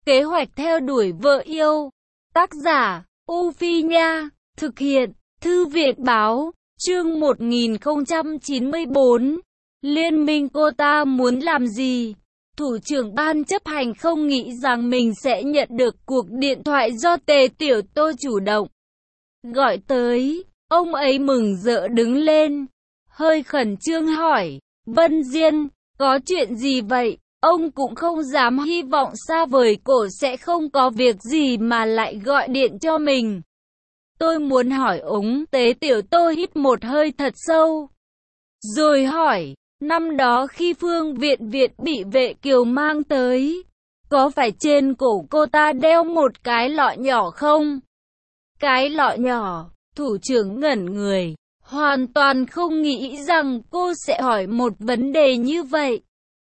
Kế hoạch theo đuổi vợ yêu. Tác giả, U Phi Nha. Thực hiện, Thư viện Báo. Chương 1094. Liên minh cô ta muốn làm gì? Thủ trưởng ban chấp hành không nghĩ rằng mình sẽ nhận được cuộc điện thoại do Tề Tiểu Tô chủ động gọi tới. Ông ấy mừng rỡ đứng lên, hơi khẩn trương hỏi, Vân Diên, có chuyện gì vậy? Ông cũng không dám hy vọng xa vời cổ sẽ không có việc gì mà lại gọi điện cho mình. Tôi muốn hỏi ông. Tế Tiểu Tô hít một hơi thật sâu, rồi hỏi, năm đó khi Phương Viện Viện bị vệ kiều mang tới, có phải trên cổ cô ta đeo một cái lọ nhỏ không? Cái lọ nhỏ? Thủ trưởng ngẩn người, hoàn toàn không nghĩ rằng cô sẽ hỏi một vấn đề như vậy.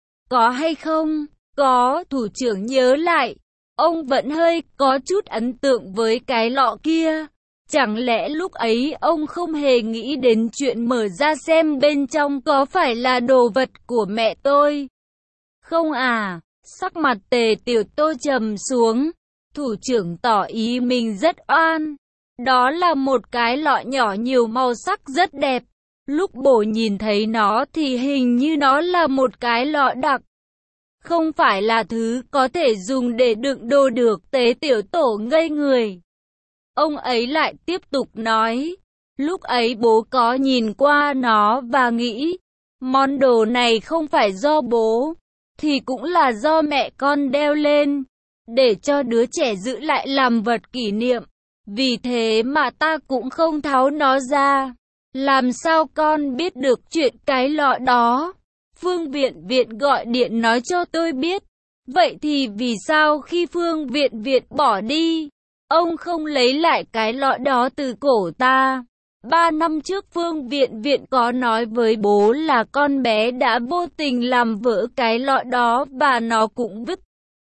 Có hay không? Có. Thủ trưởng nhớ lại, ông vẫn hơi có chút ấn tượng với cái lọ kia. Chẳng lẽ lúc ấy ông không hề nghĩ đến chuyện mở ra xem bên trong có phải là đồ vật của mẹ tôi? Không à. Sắc mặt Tề Tiểu Tô trầm xuống. Thủ trưởng tỏ ý mình rất oan. Đó là một cái lọ nhỏ nhiều màu sắc rất đẹp. Lúc bổ nhìn thấy nó thì hình như nó là một cái lọ đặc, không phải là thứ có thể dùng để đựng đồ được. Tế Tiểu Tổ ngây người. Ông ấy lại tiếp tục nói, lúc ấy bố có nhìn qua nó và nghĩ, món đồ này không phải do bố, thì cũng là do mẹ con đeo lên, để cho đứa trẻ giữ lại làm vật kỷ niệm. Vì thế mà ta cũng không tháo nó ra. Làm sao con biết được chuyện cái lọ đó? Phương Viện Viện gọi điện nói cho tôi biết. Vậy thì vì sao khi Phương Viện Viện bỏ đi, ông không lấy lại cái lọ đó từ cổ ta? 3 năm trước Phương Viện Viện có nói với bố là con bé đã vô tình làm vỡ cái lọ đó và nó cũng vứt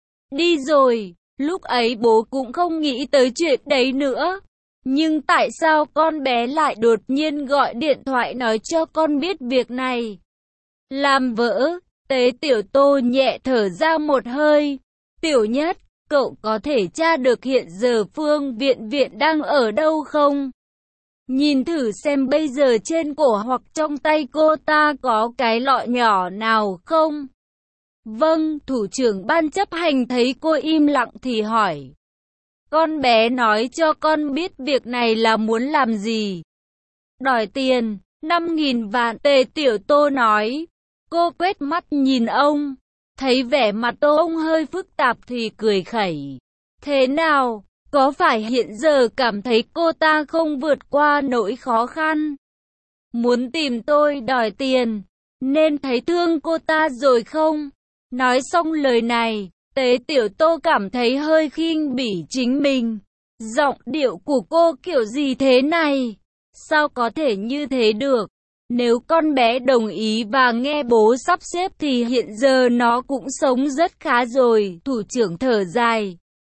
đi rồi. Lúc ấy bố cũng không nghĩ tới chuyện đấy nữa. Nhưng tại sao con bé lại đột nhiên gọi điện thoại nói cho con biết việc này? Làm vỡ. Tế Tiểu Tô nhẹ thở ra một hơi. Tiểu Nhất, cậu có thể tra được hiện giờ Phương Viện Viện đang ở đâu không? Nhìn thử xem bây giờ trên cổ hoặc trong tay cô ta có cái lọ nhỏ nào không? Vâng. Thủ trưởng ban chấp hành thấy cô im lặng thì hỏi, con bé nói cho con biết việc này là muốn làm gì? Đòi tiền, 5.000 vạn. Tề Tiểu Tô nói. Cô quét mắt nhìn ông, thấy vẻ mặt ông hơi phức tạp thì cười khẩy. Thế nào, có phải hiện giờ cảm thấy cô ta không vượt qua nỗi khó khăn, muốn tìm tôi đòi tiền, nên thấy thương cô ta rồi không? Nói xong lời này, Tế Tiểu Tô cảm thấy hơi khinh bỉ chính mình. Giọng điệu của cô kiểu gì thế này? Sao có thể như thế được? Nếu con bé đồng ý và nghe bố sắp xếp thì hiện giờ nó cũng sống rất khá rồi. Thủ trưởng thở dài,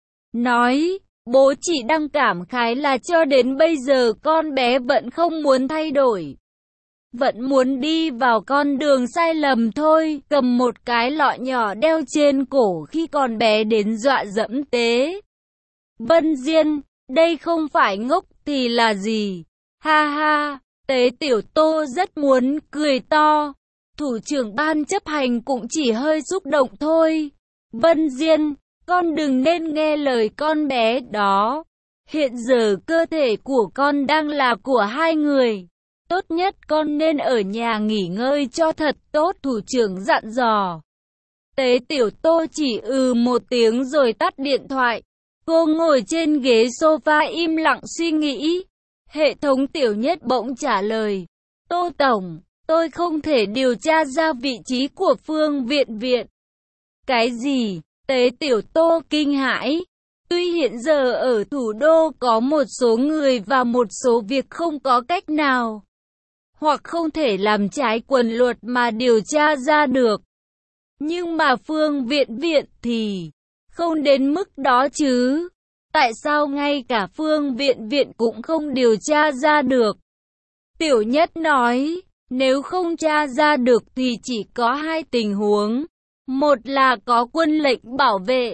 nói, bố chỉ đang cảm khái là cho đến bây giờ con bé vẫn không muốn thay đổi. Vẫn muốn đi vào con đường sai lầm thôi. Cầm một cái lọ nhỏ đeo trên cổ khi còn bé đến dọa dẫm Tế Vân Diên. Đây không phải ngốc thì là gì? Ha ha. Tế Tiểu Tô rất muốn cười to. Thủ trưởng ban chấp hành cũng chỉ hơi xúc động thôi. Vân Diên, con đừng nên nghe lời con bé đó. Hiện giờ cơ thể của con đang là của hai người. Tốt nhất con nên ở nhà nghỉ ngơi cho thật tốt. Thủ trưởng dặn dò. Tế Tiểu Tô chỉ một tiếng rồi tắt điện thoại. Cô ngồi trên ghế sofa im lặng suy nghĩ. Hệ thống Tiểu Nhất bỗng trả lời, Tô Tổng, tôi không thể điều tra ra vị trí của Phương Viện Viện. Cái gì? Tế Tiểu Tô kinh hãi. Tuy hiện giờ ở thủ đô có một số người và một số việc không có cách nào, hoặc không thể làm trái quy luật mà điều tra ra được. Nhưng mà Phương Viện Viện thì không đến mức đó chứ. Tại sao ngay cả Phương Viện Viện cũng không điều tra ra được? Tiểu Nhất nói, nếu không tra ra được thì chỉ có hai tình huống. Một là có quân lệnh bảo vệ,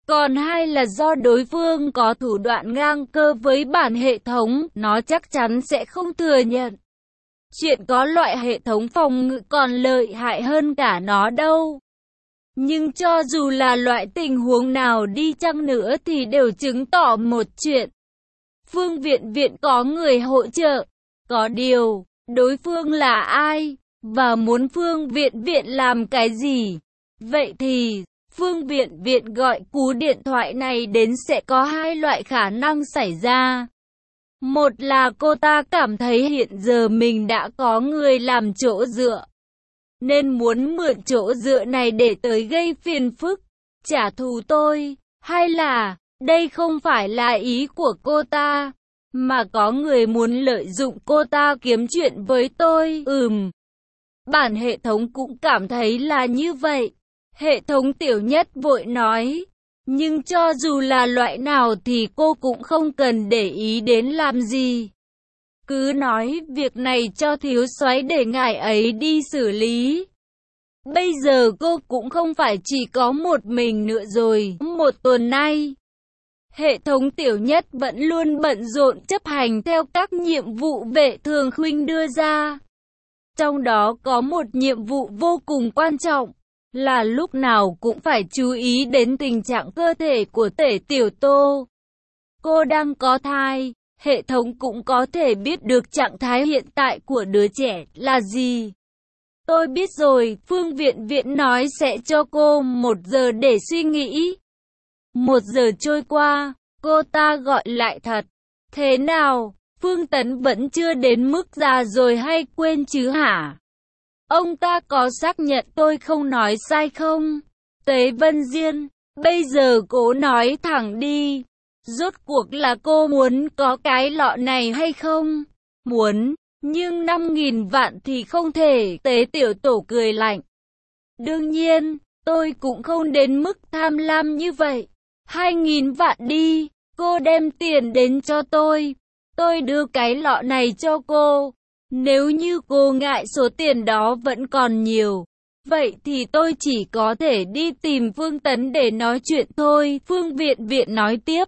Còn hai là do đối phương có thủ đoạn ngang cơ với bản hệ thống, nó chắc chắn sẽ không thừa nhận. Chuyện có loại hệ thống phòng ngự còn lợi hại hơn cả nó đâu. Nhưng cho dù là loại tình huống nào đi chăng nữa thì đều chứng tỏ một chuyện. Phương Viện Viện có người hỗ trợ. Có điều, đối phương là ai? Và muốn Phương Viện Viện làm cái gì? Vậy thì, Phương Viện Viện gọi cú điện thoại này đến sẽ có hai loại khả năng xảy ra. Một là cô ta cảm thấy hiện giờ mình đã có người làm chỗ dựa, nên muốn mượn chỗ dựa này để tới gây phiền phức, trả thù tôi. Hay là, đây không phải là ý của cô ta, mà có người muốn lợi dụng cô ta kiếm chuyện với tôi. Bản hệ thống cũng cảm thấy là như vậy. Hệ thống Tiểu Nhất vội nói, nhưng cho dù là loại nào thì cô cũng không cần để ý đến làm gì. Cứ nói việc này cho thiếu soái để ngài ấy đi xử lý. Bây giờ cô cũng không phải chỉ có một mình nữa rồi. Một tuần nay, hệ thống Tiểu Nhất vẫn luôn bận rộn chấp hành theo các nhiệm vụ Vệ Thường Khuynh đưa ra. Trong đó có một nhiệm vụ vô cùng quan trọng, là lúc nào cũng phải chú ý đến tình trạng cơ thể của Tể Tiểu Tô. Cô đang có thai, hệ thống cũng có thể biết được trạng thái hiện tại của đứa trẻ là gì. Tôi biết rồi, Phương Viện Viện nói sẽ cho cô 1 giờ để suy nghĩ. 1 giờ trôi qua, cô ta gọi lại thật. Thế nào, Phương Tấn vẫn chưa đến mức già rồi hay quên chứ hả? Ông ta có xác nhận tôi không nói sai không? Tế Vân Diên, bây giờ cố nói thẳng đi. Rốt cuộc là cô muốn có cái lọ này hay không? Muốn, nhưng 5.000 vạn thì không thể. Tế Tiểu Tổ cười lạnh. Đương nhiên, tôi cũng không đến mức tham lam như vậy. 2.000 vạn đi, cô đem tiền đến cho tôi đưa cái lọ này cho cô. Nếu như cô ngại số tiền đó vẫn còn nhiều, vậy thì tôi chỉ có thể đi tìm Phương Tấn để nói chuyện thôi. Phương Viện Viện nói tiếp.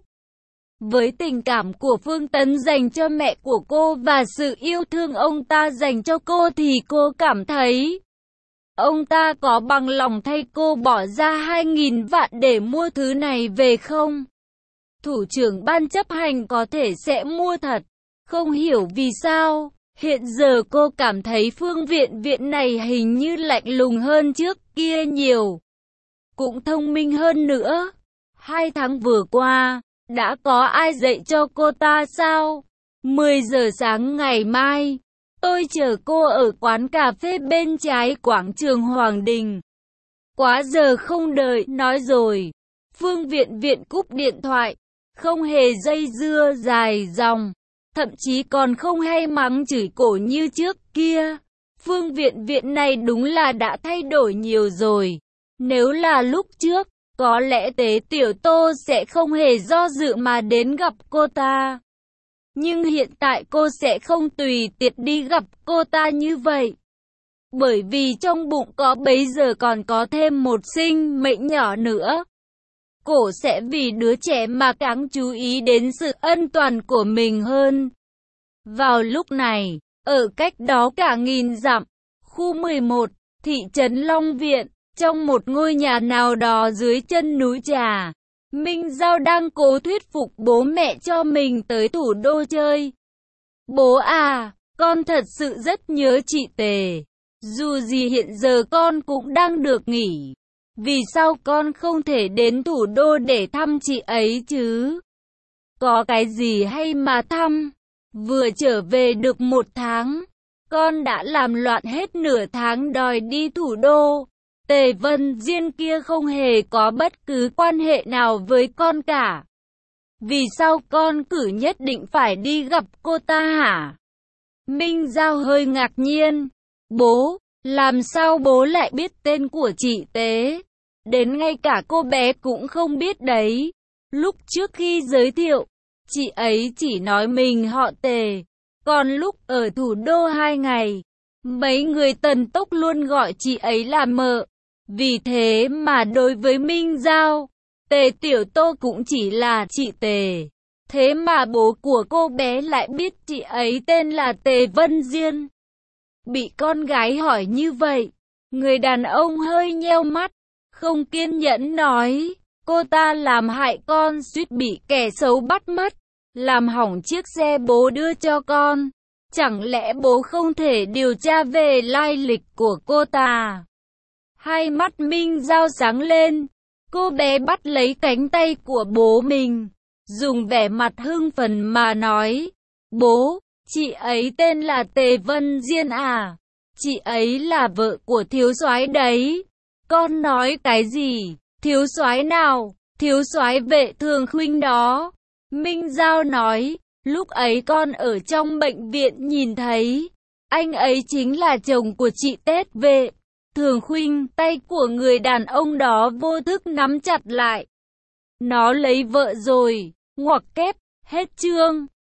Với tình cảm của Phương Tấn dành cho mẹ của cô và sự yêu thương ông ta dành cho cô thì cô cảm thấy ông ta có bằng lòng thay cô bỏ ra 2.000 vạn để mua thứ này về không? Thủ trưởng ban chấp hành có thể sẽ mua thật. Không hiểu vì sao, hiện giờ cô cảm thấy Phương Viện Viện này hình như lạnh lùng hơn trước kia nhiều. Cũng thông minh hơn nữa. 2 tháng vừa qua, đã có ai dạy cho cô ta sao? 10 giờ sáng ngày mai, tôi chờ cô ở quán cà phê bên trái quảng trường Hoàng Đình. Quá giờ không đợi, nói rồi. Phương Viện Viện cúp điện thoại, không hề dây dưa dài dòng, thậm chí còn không hay mắng chửi cổ như trước kia. Phương Viện Viện này đúng là đã thay đổi nhiều rồi. Nếu là lúc trước, có lẽ Tế Tiểu Tô sẽ không hề do dự mà đến gặp cô ta. Nhưng hiện tại cô sẽ không tùy tiện đi gặp cô ta như vậy. Bởi vì trong bụng có bấy giờ còn có thêm một sinh mệnh nhỏ nữa. Cô sẽ vì đứa trẻ mà càng chú ý đến sự an toàn của mình hơn. Vào lúc này, ở cách đó cả 1000 dặm, khu 11, thị trấn Long Viện, trong một ngôi nhà nào đó dưới chân núi Trà, Minh Giao đang cố thuyết phục bố mẹ cho mình tới thủ đô chơi. Bố à, con thật sự rất nhớ chị Tề. Dù gì hiện giờ con cũng đang được nghỉ. Vì sao con không thể đến thủ đô để thăm chị ấy chứ? Có cái gì hay mà thăm? Vừa trở về được 1 tháng, con đã làm loạn hết nửa tháng đòi đi thủ đô. Tề Vân Diên kia không hề có bất cứ quan hệ nào với con cả. Vì sao con cứ nhất định phải đi gặp cô ta hả? Minh Giao hơi ngạc nhiên. Bố, làm sao bố lại biết tên của chị Tế? Đến ngay cả cô bé cũng không biết đấy. Lúc trước khi giới thiệu, chị ấy chỉ nói mình họ Tề. Còn lúc ở thủ đô 2 ngày, mấy người Tần Tốc luôn gọi chị ấy là mợ. Vì thế mà đối với Minh Giao, Tề Tiểu Tô cũng chỉ là chị Tề. Thế mà bố của cô bé lại biết chị ấy tên là Tề Vân Diên. Bị con gái hỏi như vậy, người đàn ông hơi nheo mắt, không kiên nhẫn nói, cô ta làm hại con suýt bị kẻ xấu bắt mất, làm hỏng chiếc xe bố đưa cho con. Chẳng lẽ bố không thể điều tra về lai lịch của cô ta? Hai mắt Minh Giao sáng lên, cô bé bắt lấy cánh tay của bố mình, dùng vẻ mặt hưng phấn mà nói, bố, chị ấy tên là Tề Vân Diên à? Chị ấy là vợ của thiếu soái đấy. Con nói cái gì? Thiếu soái nào? Thiếu soái Vệ Thường Khuynh đó. Minh Giao nói, lúc ấy con ở trong bệnh viện nhìn thấy, anh ấy chính là chồng của chị Tết Vệ Thường Khuynh. Tay của người đàn ông đó vô thức nắm chặt lại. Nó lấy vợ rồi, ngoặc kép, hết chương.